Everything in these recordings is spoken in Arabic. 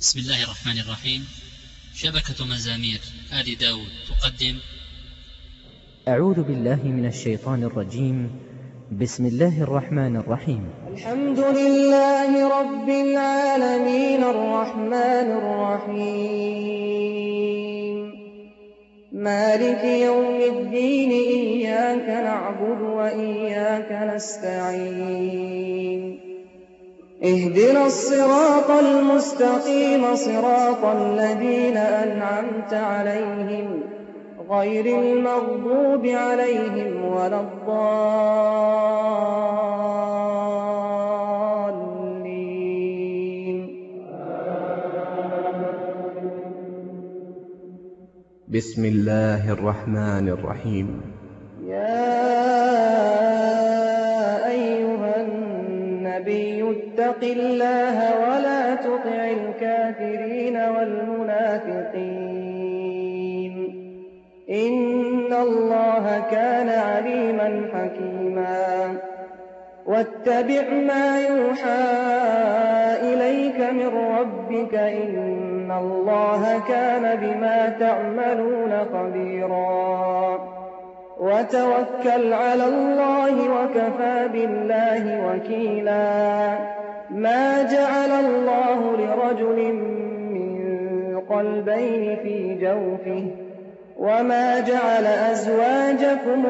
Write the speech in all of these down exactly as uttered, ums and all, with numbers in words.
بسم الله الرحمن الرحيم. شبكة مزامير آل داود تقدم. أعوذ بالله من الشيطان الرجيم. بسم الله الرحمن الرحيم. الحمد لله رب العالمين الرحمن الرحيم مالك يوم الدين إياك نعبد وإياك نستعين اهدنا الصراط المستقيم صراط الذين أنعمت عليهم غير المغضوب عليهم ولا الضالين. بسم الله الرحمن الرحيم. يا أيها النبي اتق الله ولا تطع الكافرين والمنافقين إن الله كان عليما حكيما. واتبع ما يوحى إليك من ربك إن الله كان بما تعملون خبيرا. وتوكل على الله وكفى بالله وكيلا. ما جعل الله لرجل من قلبين في جوفه وما جعل أزواجكم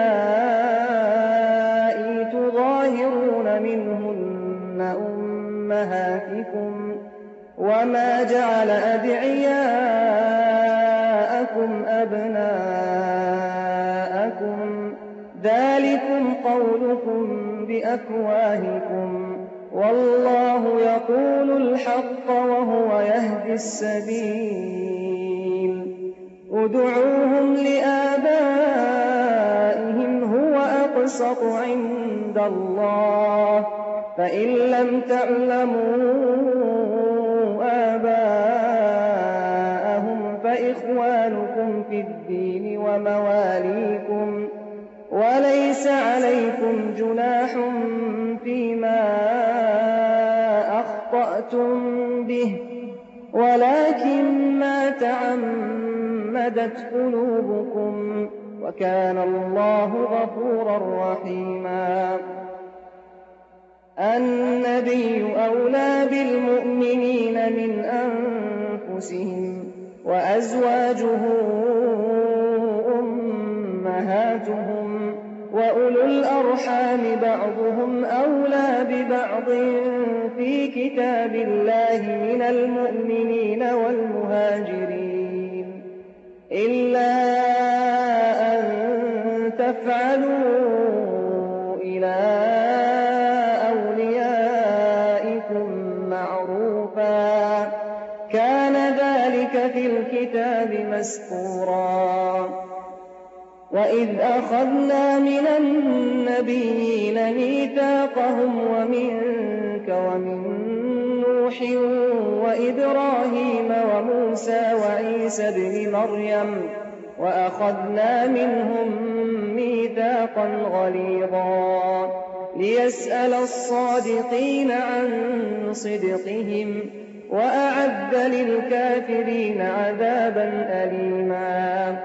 اللائي تظاهرون منهن أمهاتكم وما جعل أدعياءكم أبناءكم ذلكم قولكم بأفواهكم والله يقول الحق وهو يهدي السبيل. ادعوهم لآبائهم هو أقسط عند الله فإن لم تعلموا آباءهم فإخوانكم في الدين ومواليكم وليس عليكم جناح فيما أخطأتم به ولكن ما تعمدت قلوبكم وكان الله غفورا رحيما. النبي أولى بالمؤمنين من أنفسهم وأزواجه أمهاتهم وأولو الأرحام بعضهم أولى ببعض في كتاب الله من المؤمنين والمهاجرين إلا أن تفعلوا إلى أوليائكم معروفا كان ذلك في الكتاب مسطورا. وإذ أخذنا من النبيين ميثاقهم ومنك ومن نوح وإبراهيم وموسى وعيسى ابن مريم وأخذنا منهم ميثاقا غليظا ليسأل الصادقين عن صدقهم وأعد للكافرين عذابا أليما.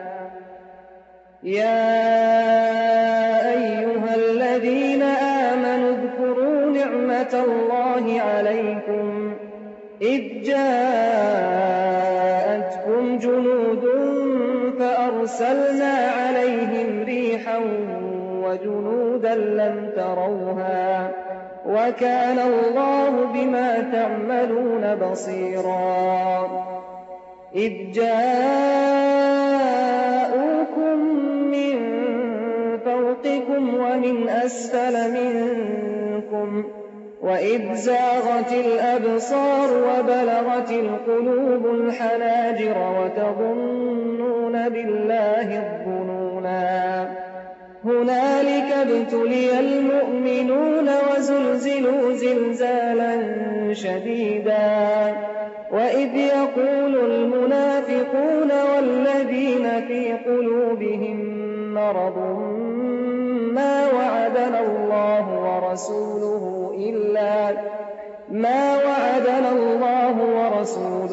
يا أيها الذين آمنوا اذكروا نعمة الله عليكم إذ جاءتكم جنود فأرسلنا عليهم ريحا وجنودا لم تروها وكان الله بما تعملون بصيرا. إذ جاءوكم من فوقكم ومن أسفل منكم وإذ زاغت الأبصار وبلغت القلوب الحناجر وتظنون بالله الظنونا. هنالك ابتلي المؤمنون وزلزلوا زلزالا شديدا. وإذ يقول المنافقون والذين في قلوبهم مرض ما وعدنا الله ورسوله إلا ما وعدنا الله ورسوله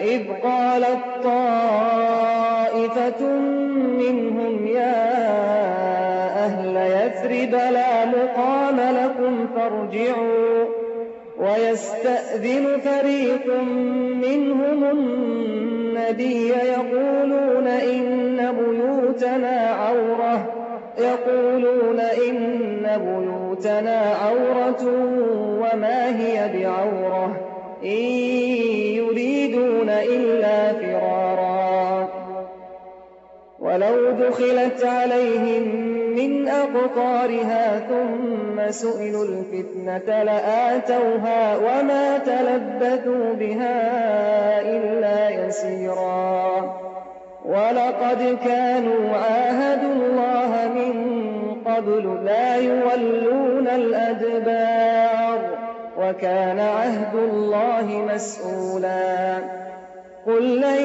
وإذ قالت طائفة منهم يا أهل يثرب لا مقام لكم فارجعوا ويستأذن فريق منهم النبي يقولون إن بيوتنا عورة يقولون إن بيوتنا عورة وما هي بعورة إن يريدون إلا فرارا ولو دخلت عليهم من أقطارها ثم سئلوا الفتنة لآتوها وما تلبثوا بها إلا يسيرا ولقد كانوا عاهدوا الله من قبل لا يولون الأدبار وكان عهد الله مسؤولا قل لن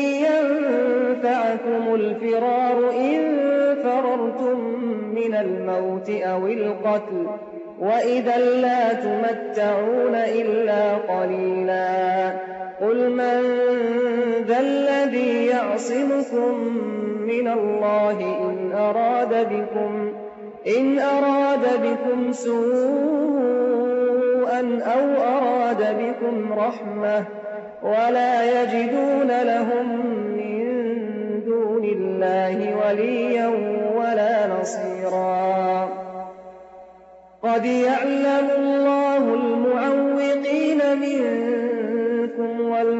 ينفعكم الفرار إن فررتم من الموت أو القتل وإذا لا تمتعون إلا قليلا قل من ذا الذي يعصمكم من الله إن أراد بكم إن أراد بكم سوءا أو أراد بكم رحمة ولا يجدون لهم من دون الله وليا ولا نصيرا قد يعلم الله المعوقين منكم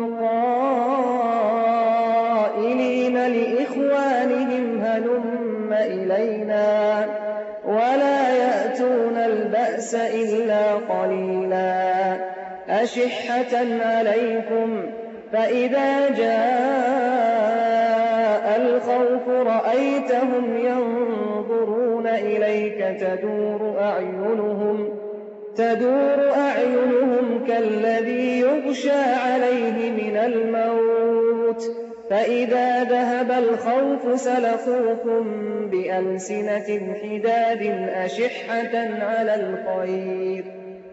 والقائلين لإخوانهم هلم إلينا ولا يأتون البأس إلا قليلا أشحة عليكم فإذا جاء الخوف رأيتهم ينظرون إليك تدور أعينهم تدور أعينهم كالذي يغشى عليه من الموت فإذا ذهب الخوف سلقوكم بألسنة حداد أشحة على الخير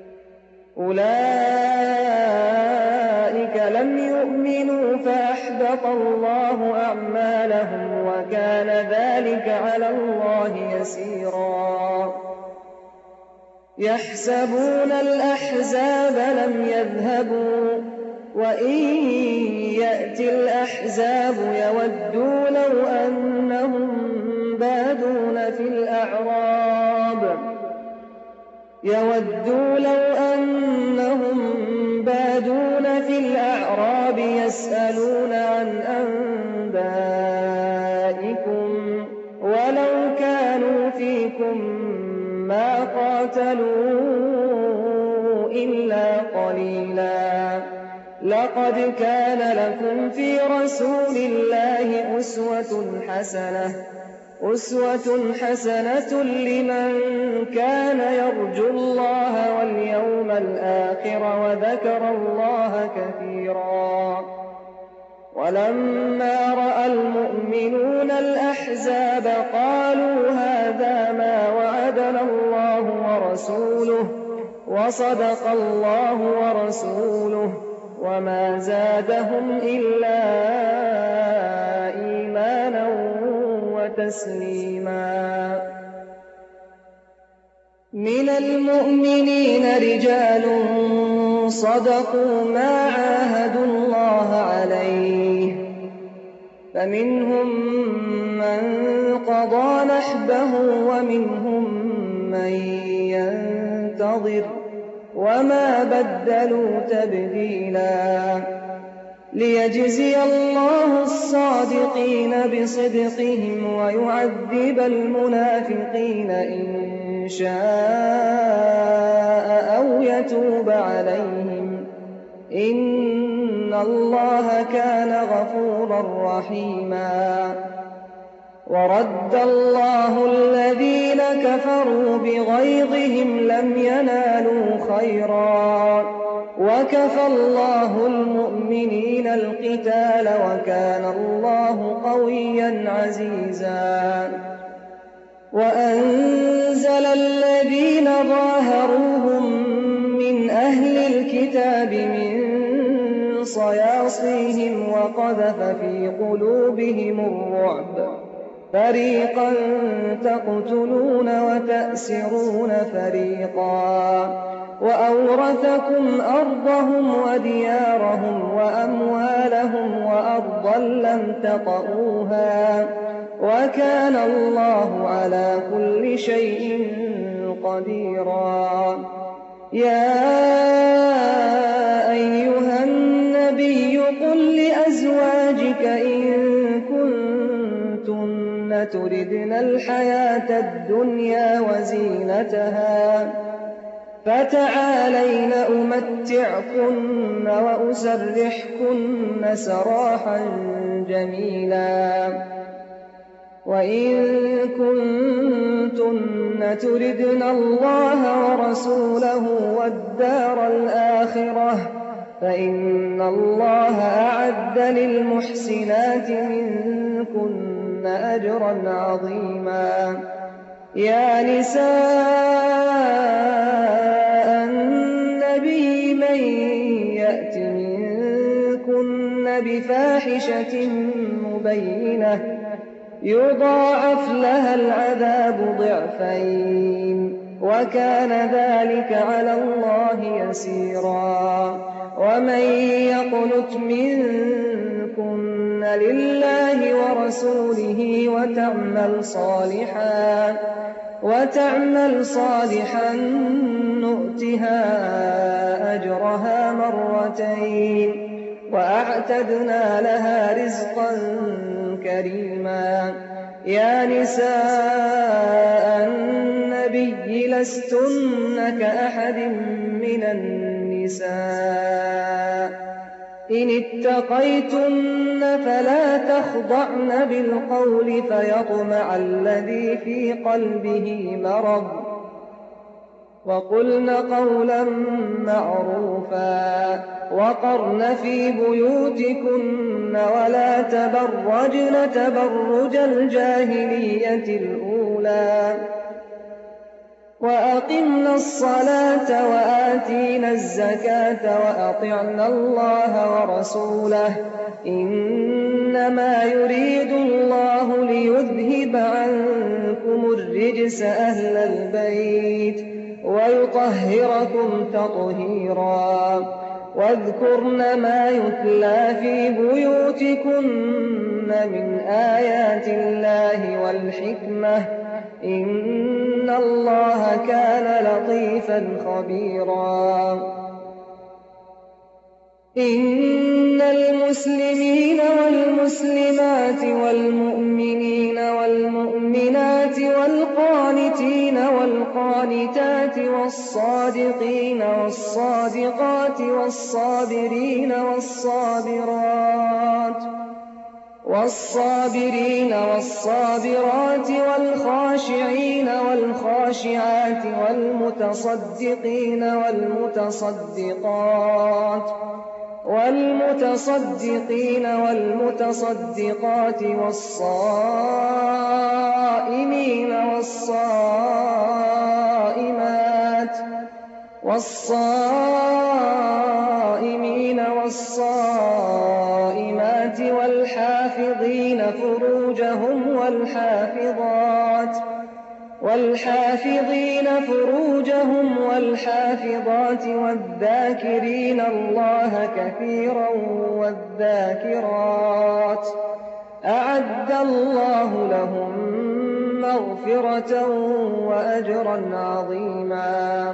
أولئك لم يؤمنوا فأحبط الله أعمالهم وكان ذلك على الله يسيرا يحسبون الأحزاب لم يذهبوا وإن يأتي الأحزاب يودوا لو أنهم بادون في الأعراب يودوا لو أنهم بادون في الأعراب يسألون عن أنبائكم ولو كانوا فيكم ما قاتلوا إلا قليلا لقد كان لكم في رسول الله أسوة حسنة أسوة حسنة لمن كان يرجو الله واليوم الآخر وذكر الله كثيرا ولما رأى المؤمنون الأحزاب قالوا هذا ما وعدنا الله ورسوله وصدق الله ورسوله وما زادهم إلا إيمانا وتسليما من المؤمنين رجال صدقوا ما عاهدوا الله عليه فمنهم من قضى نحبه ومنهم من ينتظر وما بدلوا تبديلا ليجزي الله الصادقين بصدقهم ويعذب المنافقين إن شاء أو يتوب عليهم إن الله كان غفورا رحيما ورد الله الذين كفروا بغيظهم لم ينالوا خيرا وكفى الله المؤمنين القتال وكان الله قويا عزيزا وأنزل الذين ظاهروهم من أهل الكتاب من صياصيهم وقذف في قلوبهم الرعب فريقا تقتلون وتأسرون فريقا وأورثكم أرضهم وديارهم وأموالهم وأرضا لم تطئوها وكان الله على كل شيء قديرا. يا أيها النبي قل لأزواجك إن كنتن تردن الحياة الدنيا وزينتها فتعالين أمتعكن وأسرحكن سراحا جميلا وإن كنتن تردن الله ورسوله والدار الآخرة فإن الله أعد للمحسنات منكن أجرا عظيما. يا نساء النبي من يأت منكن بفاحشة مبينة يضاعف لها العذاب ضعفين وكان ذلك على الله يسيرا. ومن يقنت منكن لله ورسوله وتعمل صالحا وتعمل صالحا نؤتها أجرها مرتين وأعتدنا لها رزقا كريما. يا نساء النبي لستن كأحد من النساء إن اتقيتن فلا تخضعن بالقول فيطمع الذي في قلبه مرض وقلن قولا معروفا وقرن في بيوتكن ولا تبرجن تبرج الجاهلية الأولى وأقمنا الصلاة وآتينا الزكاة وأطعنا الله ورسوله إنما يريد الله ليذهب عنكم الرجس أهل البيت ويطهركم تطهيرا. واذكرن ما يتلى في بيوتكن من آيات الله والحكمة إن الله كان لطيفا خبيرا. إن المسلمين والمسلمات والمؤمنين والمؤمنات والقانتين والقانتات والصادقين والصادقات والصابرين والصابرات والصابرين والصابرات والخاشعين والخاشعات والمتصدقين والمتصدقات والمتصدقين والمتصدقات والصائمين والصائمات والصائمين والصائمات والحافظين فروجهم والحافظات والحافظين فروجهم والحافظات والذاكرين الله كثيرا والذاكرات أعد الله لهم مغفرة وأجرا عظيما.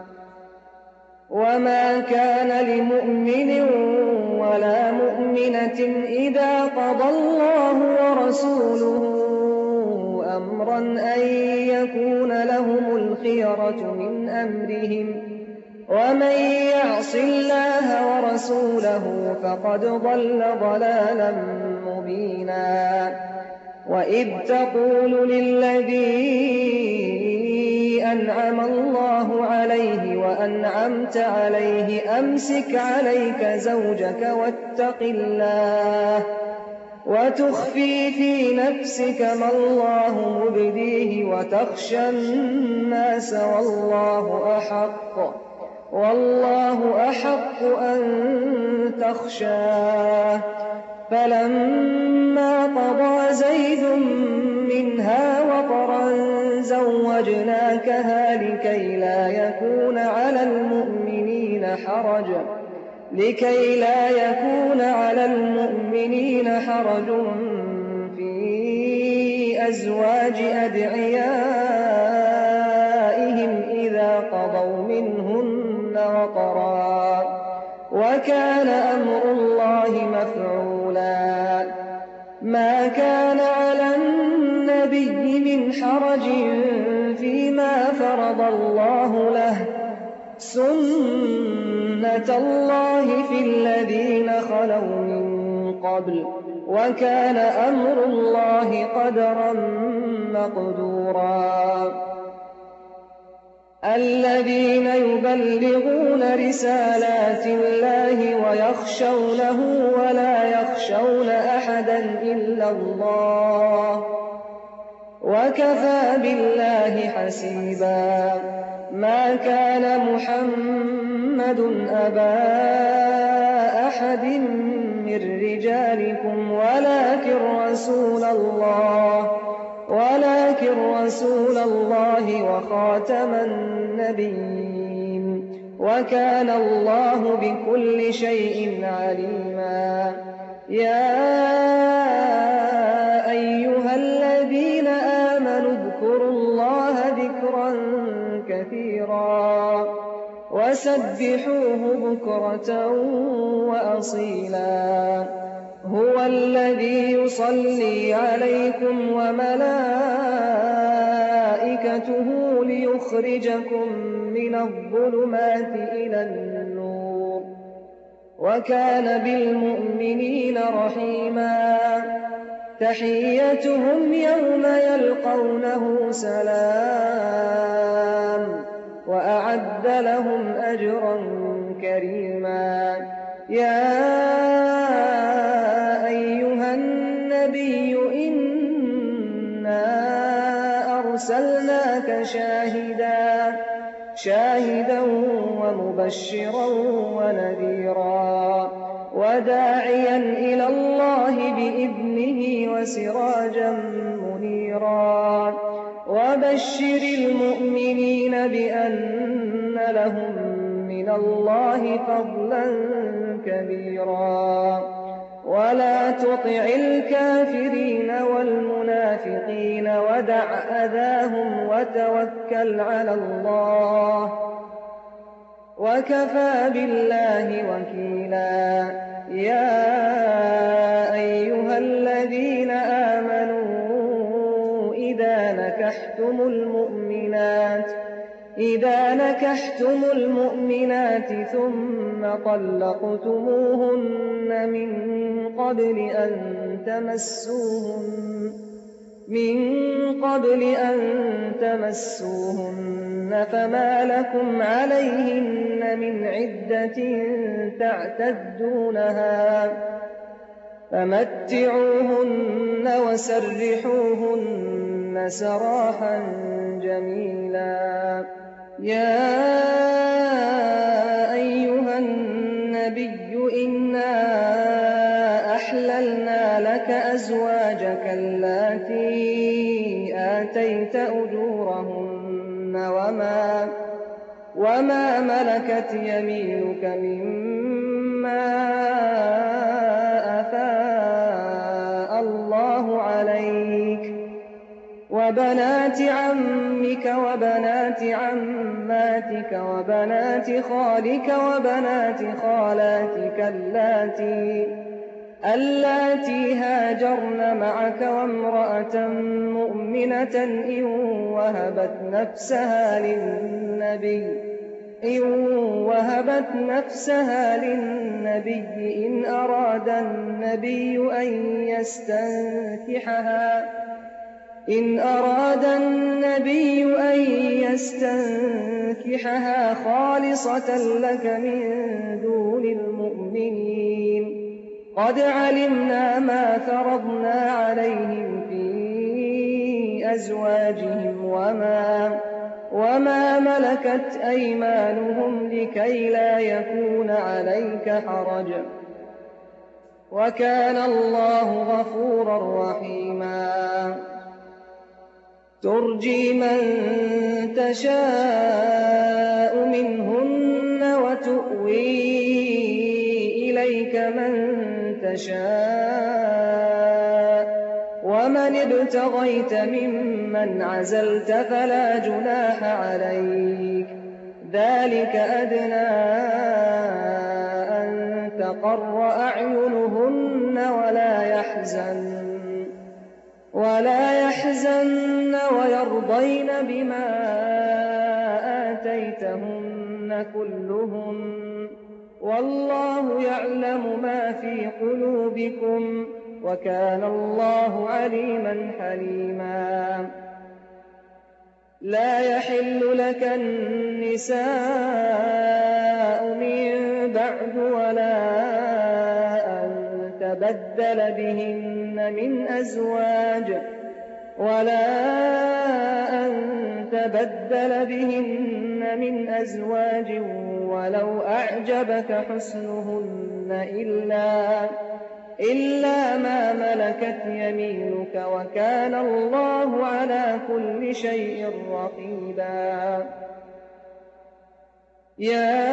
وما كان لمؤمن ولا مؤمنة إذا قضى الله ورسوله أمرا أن يكون لهم الخيرة من أمرهم ومن يعص الله ورسوله فقد ضل ضلالا مبينا. وإذ تقول للذي أنعم الله عليه وأنعمت عليه أمسك عليك زوجك واتق الله وتخفي في نفسك ما الله مبديه وتخشى الناس والله أحق والله أحق أن تخشاه. فلما قضى زيد منها وطرا زوجناكها لكي لا يكون على المؤمنين حرج لكي لا يكون على المؤمنين حرج في أزواج أدعيائهم إذا قضوا منهن وطرا، وكان أمر الله مفعولا. ما كان على النبي من حرج فيما فرض الله له، سنة الله في الذين خلوا من قبل، وكان أمر الله قدرا مقدورا. الذين يبلغون رسالات الله ويخشونه ولا يخشون أحدا إلا الله، وكفى بالله حسيبا. ما كان محمد أبا أحد من رجالكم ولكن رسول الله ولكن رسول الله وخاتم النبيين، وكان الله بكل شيء عليما. يا أيها الذين آمنوا اذكروا الله ذكرا كثيرا وسبحوه بكرة وأصيلا. هو الذي يصلي عليكم وملائكته ليخرجكم من الظلمات إلى النور، وكان بالمؤمنين رحيما. تحيتهم يوم يلقونه سلام، وأعد لهم أجرا كريما. يا أيها النبي إنا أرسلناك شاهدا شاهدا ومبشرا ونذيرا وداعيا إلى الله بإذنه وسراجا منيرا. وبشر المؤمنين بأن لهم من الله فضلا كبيرا. ولا تطع الكافرين والمنافقين ودع أذاهم وتوكل على الله، وكفى بالله وكيلا. يا أيها الذين آمنوا إذا نكحتم المؤمنات إذا نكحتم المؤمنات ثم طلقتموهن من قبل أن تمسوهن من قبل أن تمسوهن فما لكم عليهن من عدة تعتدونها، فمتعوهن وسرحوهن سراحا جميلا. يا أيها النبي إنا أحللنا لك أزواجك اللاتي آتيت أجورهن وما, وما ملكت يمينك مما أفاء الله عليك، وبنات عمك وبنات عماتك وبنات خالك وبنات خالاتك اللاتي اللاتي هاجرن معك، وامرأة مؤمنة إن وهبت نفسها للنبي إن وهبت نفسها للنبي إن أراد النبي أن يستنكحها إن أراد النبي أن يستنكحها خالصة لك من دون المؤمنين. قد علمنا ما فرضنا عليهم في أزواجهم وما وما ملكت أيمانهم لكي لا يكون عليك حرج، وكان الله غفورا رحيما. ترجي من تشاء منهن وتؤوي إليك من تشاء، ومن ابتغيت ممن عزلت فلا جناح عليك، ذلك أدنى أن تقر أعينهن ولا يحزن ولا يحزن ويرضين بما آتيتهن كلهم، والله يعلم ما في قلوبكم، وكان الله عليما حليما. لا يحل لك النساء من بعد ولا أن تبدل بهن من أزواج ولا أن تبدل بهن من أزواج ولو أعجبك حسنهن إلا إلا ما ملكت يمينك، وكان الله على كل شيء رقيبا. يا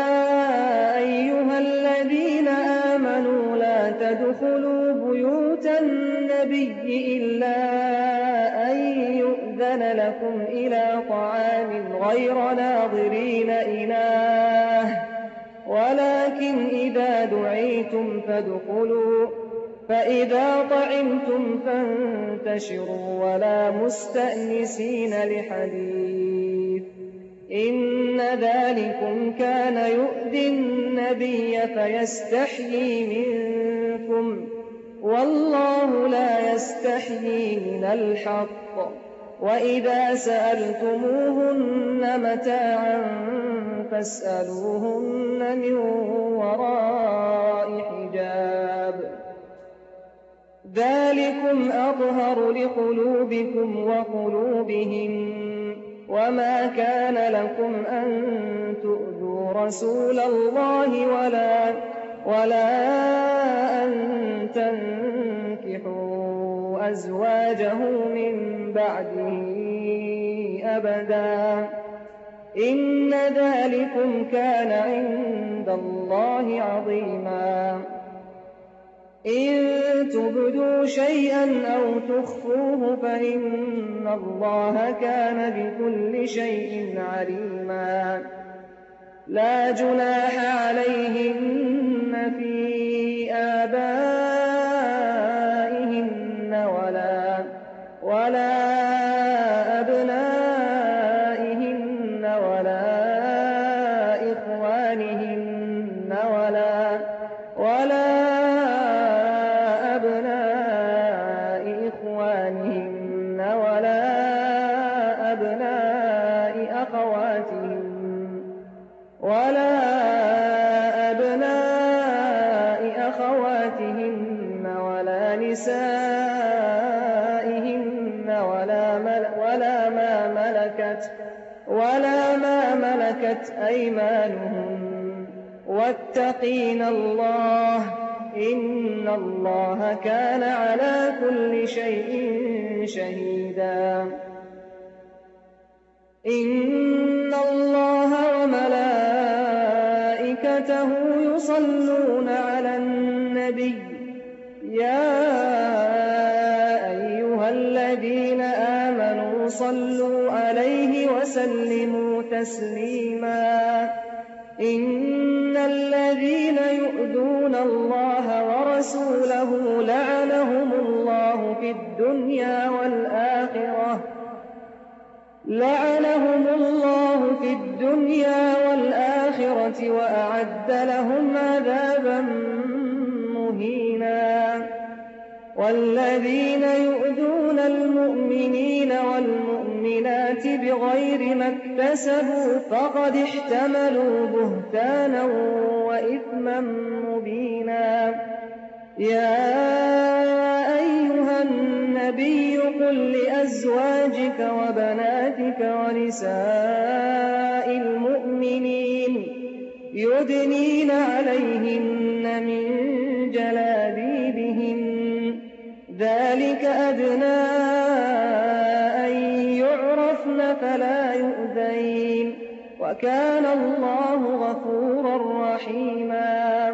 أيها الذين آمنوا لا تدخلوا بيوت النبي إلا أن يؤذن لكم إلى طعام غير ناظرين إناه، ولكن إذا دعيتم فادخلوا، فإذا طعمتم فانتشروا ولا مستأنسين لحديث، إن ذلكم كان يؤذي النبي فيستحيي منكم، والله لا يستحيي من الحق. وإذا سألتموهن متاعا فاسألوهن من وراء حجاب، ذلكم أطهر لقلوبكم وقلوبهم. وما كان لكم أن تؤذوا رسول الله ولا ولا أن تنكحوا أزواجه من بعده أبدا، إن ذلكم كان عند الله عظيما. إن تبدوا شيئا أو تخفوه فإن الله كان بكل شيء عليما. لا جناح عليهن في آبائهن ولا ولا أبنائهن ولا إخوانهن ولا ولا أبناء إخوانهن ولا أبناء أخواتهن ولا أبناء أخواتهن ولا نسائهن ولا ولا ما ملكت ولا ما ملكت أيمانهن، واتقين الله، إن الله كان على كل شيء شهيدا. إن الله وملائكته يصلون على النبي، يا أيها الذين آمنوا صلوا عليه وسلموا تسليما. إن الذين يؤذون الله ورسوله لعنهم الله في الدنيا والآخرة لعنهم الله في الدنيا والآخرة وأعد لهم عذابا مهينا. والذين يؤذون المؤمنين والمؤمنات بغير ما اكتسبوا فقد احتملوا بهتانا وإثما مبينا. يا أيها النبي النبي قل لأزواجك وبناتك ونساء المؤمنين يدنين عليهن من جلابيبهن ذلك أدنى أن يعرفن فلا يؤذين وكان الله غفورا رحيما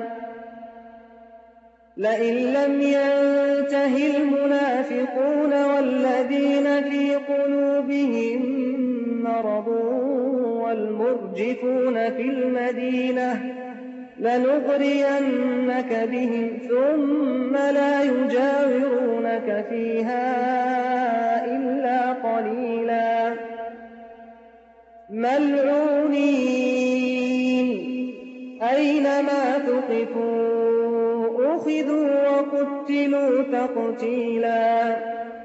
لئن لم ينته المنافقون والذين في قلوبهم مرض والمرجفون في المدينة لنغرينك بهم ثم لا يجاورونك فيها إلا قليلا ملعونين أينما ثقفوا أخذوا وقتلوا تقتيلا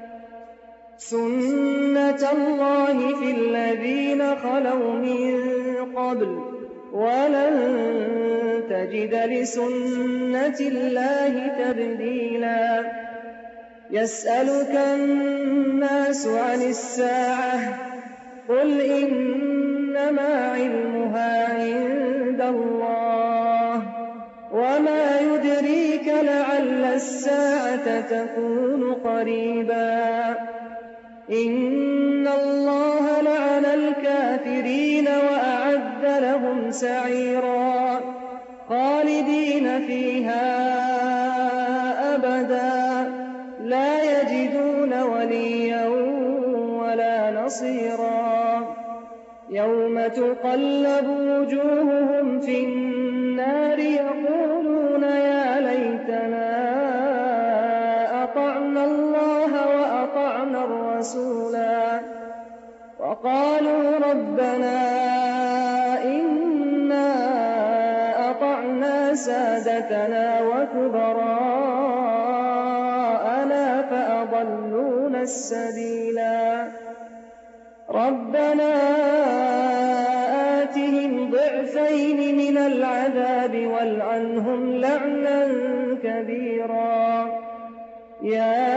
سنة الله في الذين خلوا من قبل ولن تجد لسنة الله تبديلا يسألك الناس عن الساعة قل إنما علمها عند الله وما يدريك لعل الساعة تكون قريبا إن الله لعن الكافرين وأعد لهم سعيرا خالدين فيها أبدا لا يجدون وليا ولا نصيرا يوم تقلب وجوههم في النار يقولون يا ليتنا أطعنا الله وأطعنا الرسولا وقالوا ربنا إنا أطعنا سادتنا وكبراءنا فأضلونا السبيلا ربنا آتهم ضعفين من العذاب والعنهم لعنا كبيرا يا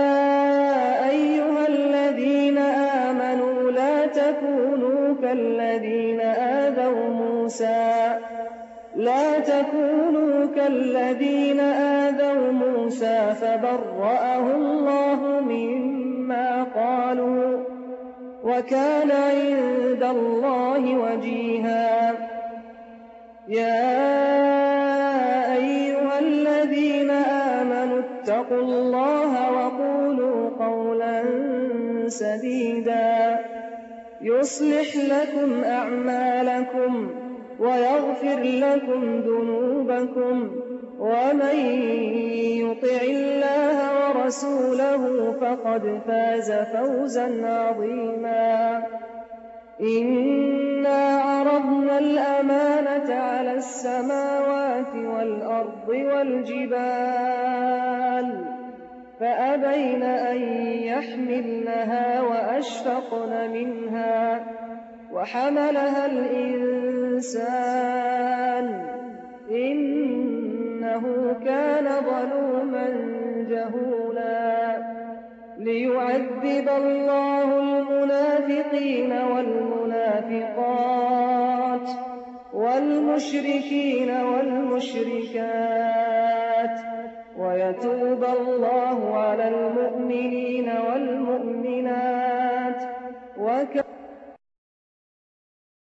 أيها الذين آمنوا لا تكونوا كالذين آذوا موسى لا تكونوا كالذين آذوا موسى فبرأه الله مما قالوا وكان عند الله وجيها يا أيها الذين آمنوا اتقوا الله وقولوا قولا سديدا يصلح لكم أعمالكم ويغفر لكم ذنوبكم ومن يطع الله ورسوله فقد فاز فوزا عظيما إنا عرضنا الأمانة على السماوات والأرض والجبال فأبين أن يحملنها وأشفقن منها وحملها الإنسان إنه كان ظلوما جهولا ليعذب الله المنافقين والمنافقات والمشركين والمشركات ويتوب الله على المؤمنين والمؤمنات وكان